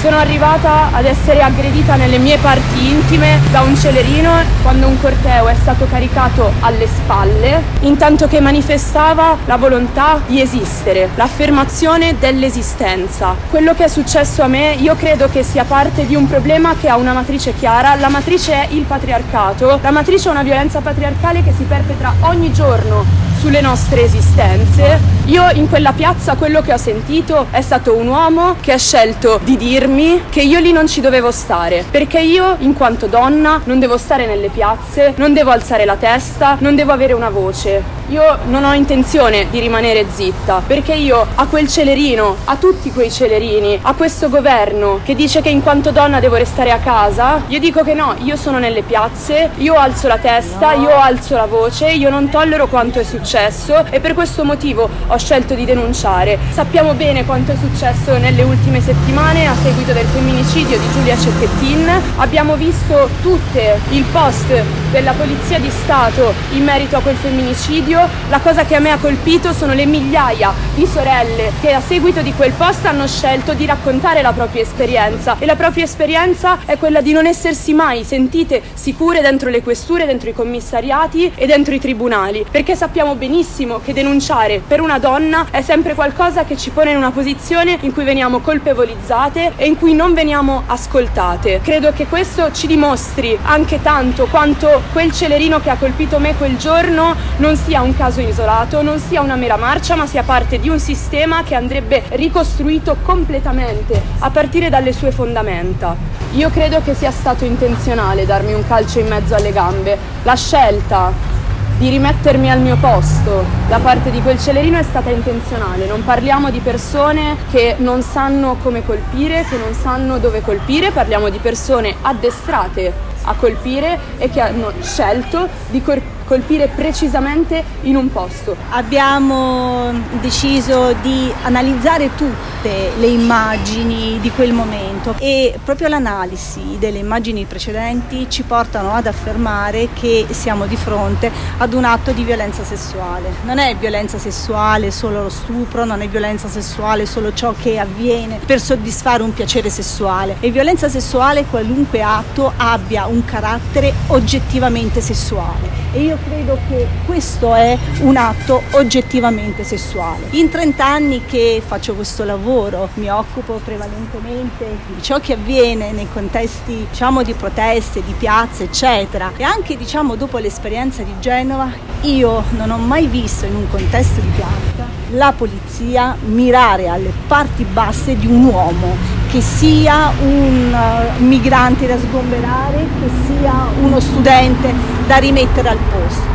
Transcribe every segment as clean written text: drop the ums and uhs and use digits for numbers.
Sono arrivata ad essere aggredita nelle mie parti intime da un celerino quando un corteo è stato caricato alle spalle, intanto che manifestava la volontà di esistere, l'affermazione dell'esistenza. Quello che è successo a me, io credo che sia parte di un problema che ha una matrice chiara. La matrice è il patriarcato, la matrice è una violenza patriarcale che si perpetra ogni giorno sulle nostre esistenze. Io in quella piazza quello che ho sentito è stato un uomo che ha scelto di dirmi che io lì non ci dovevo stare, perché io in quanto donna non devo stare nelle piazze, non devo alzare la testa, non devo avere una voce. Io non ho intenzione di rimanere zitta, perché io a quel celerino, a tutti quei celerini, a questo governo che dice che in quanto donna devo restare a casa, io dico che no, io sono nelle piazze, io alzo la testa, io alzo la voce, io non tollero quanto è successo e per questo motivo ho scelto di denunciare. Sappiamo bene quanto è successo nelle ultime settimane a seguito del femminicidio di Giulia Cecchettin. Abbiamo visto tutte il post della Polizia di Stato in merito a quel femminicidio. La cosa che a me ha colpito sono le migliaia di sorelle che a seguito di quel post hanno scelto di raccontare la propria esperienza, e la propria esperienza è quella di non essersi mai sentite sicure dentro le questure, dentro i commissariati e dentro i tribunali, perché sappiamo benissimo che denunciare per una donna è sempre qualcosa che ci pone in una posizione in cui veniamo colpevolizzate e in cui non veniamo ascoltate. Credo che questo ci dimostri anche tanto quanto quel celerino che ha colpito me quel giorno non sia un caso isolato, non sia una mera marcia, ma sia parte di un sistema che andrebbe ricostruito completamente a partire dalle sue fondamenta. Io credo che sia stato intenzionale darmi un calcio in mezzo alle gambe. La scelta di rimettermi al mio posto da parte di quel celerino è stata intenzionale. Non parliamo di persone che non sanno come colpire, che non sanno dove colpire, parliamo di persone addestrate a colpire e che hanno scelto di colpire precisamente in un posto. Abbiamo deciso di analizzare tutte le immagini di quel momento e proprio l'analisi delle immagini precedenti ci portano ad affermare che siamo di fronte ad un atto di violenza sessuale. Non è violenza sessuale solo lo stupro, non è violenza sessuale solo ciò che avviene per soddisfare un piacere sessuale. È violenza sessuale qualunque atto abbia un carattere oggettivamente sessuale. E io credo che questo è un atto oggettivamente sessuale. In 30 anni che faccio questo lavoro mi occupo prevalentemente di ciò che avviene nei contesti, di proteste, di piazze, eccetera. E anche, dopo l'esperienza di Genova, io non ho mai visto in un contesto di piazza la polizia mirare alle parti basse di un uomo, che sia un migrante da sgomberare, che sia uno studente da rimettere a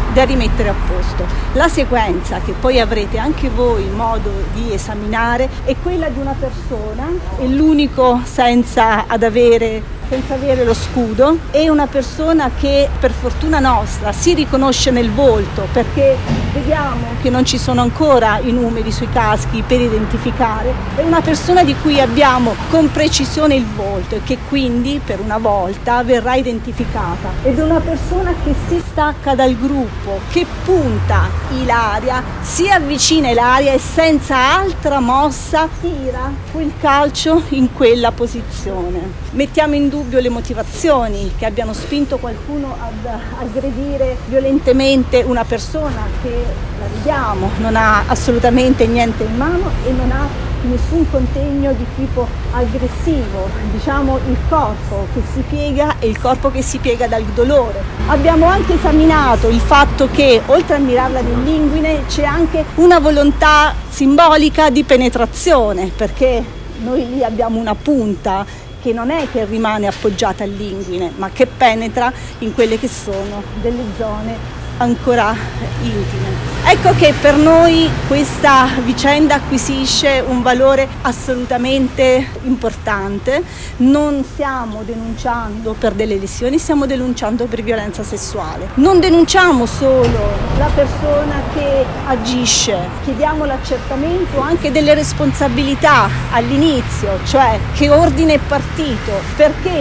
posto. La sequenza che poi avrete anche voi modo di esaminare è quella di una persona, è l'unico senza avere lo scudo, è una persona che per fortuna nostra si riconosce nel volto, perché vediamo che non ci sono ancora i numeri sui caschi per identificare, è una persona di cui abbiamo con precisione il volto e che quindi per una volta verrà identificata, ed è una persona che si stacca dal gruppo, che punta Ilaria, si avvicina Ilaria e senza altra mossa tira quel calcio in quella posizione. Mettiamo in dubbio le motivazioni che abbiano spinto qualcuno ad aggredire violentemente una persona che, la vediamo, non ha assolutamente niente in mano e non ha nessun contegno di tipo aggressivo, il corpo che si piega è il corpo che si piega dal dolore. Abbiamo anche esaminato il fatto che oltre a mirarla nell'inguine c'è anche una volontà simbolica di penetrazione, perché noi lì abbiamo una punta che non è che rimane appoggiata all'inguine, ma che penetra in quelle che sono delle zone ancora intime. Ecco che per noi questa vicenda acquisisce un valore assolutamente importante. Non stiamo denunciando per delle lesioni, stiamo denunciando per violenza sessuale. Non denunciamo solo la persona che agisce, chiediamo l'accertamento anche delle responsabilità all'inizio, cioè che ordine è partito, perché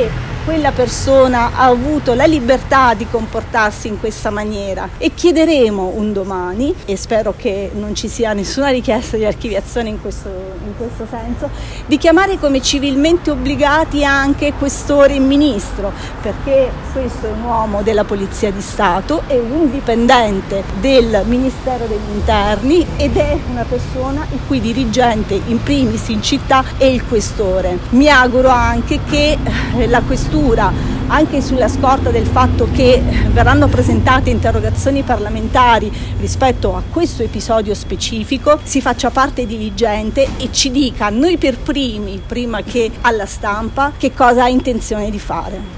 quella persona ha avuto la libertà di comportarsi in questa maniera, e chiederemo un domani, e spero che non ci sia nessuna richiesta di archiviazione in questo senso, di chiamare come civilmente obbligati anche questore e ministro, perché questo è un uomo della Polizia di Stato, è un dipendente del Ministero degli Interni ed è una persona il cui dirigente in primis in città è il questore. Mi auguro anche che la questura, anche sulla scorta del fatto che verranno presentate interrogazioni parlamentari rispetto a questo episodio specifico, si faccia parte diligente e ci dica noi per primi, prima che alla stampa, che cosa ha intenzione di fare.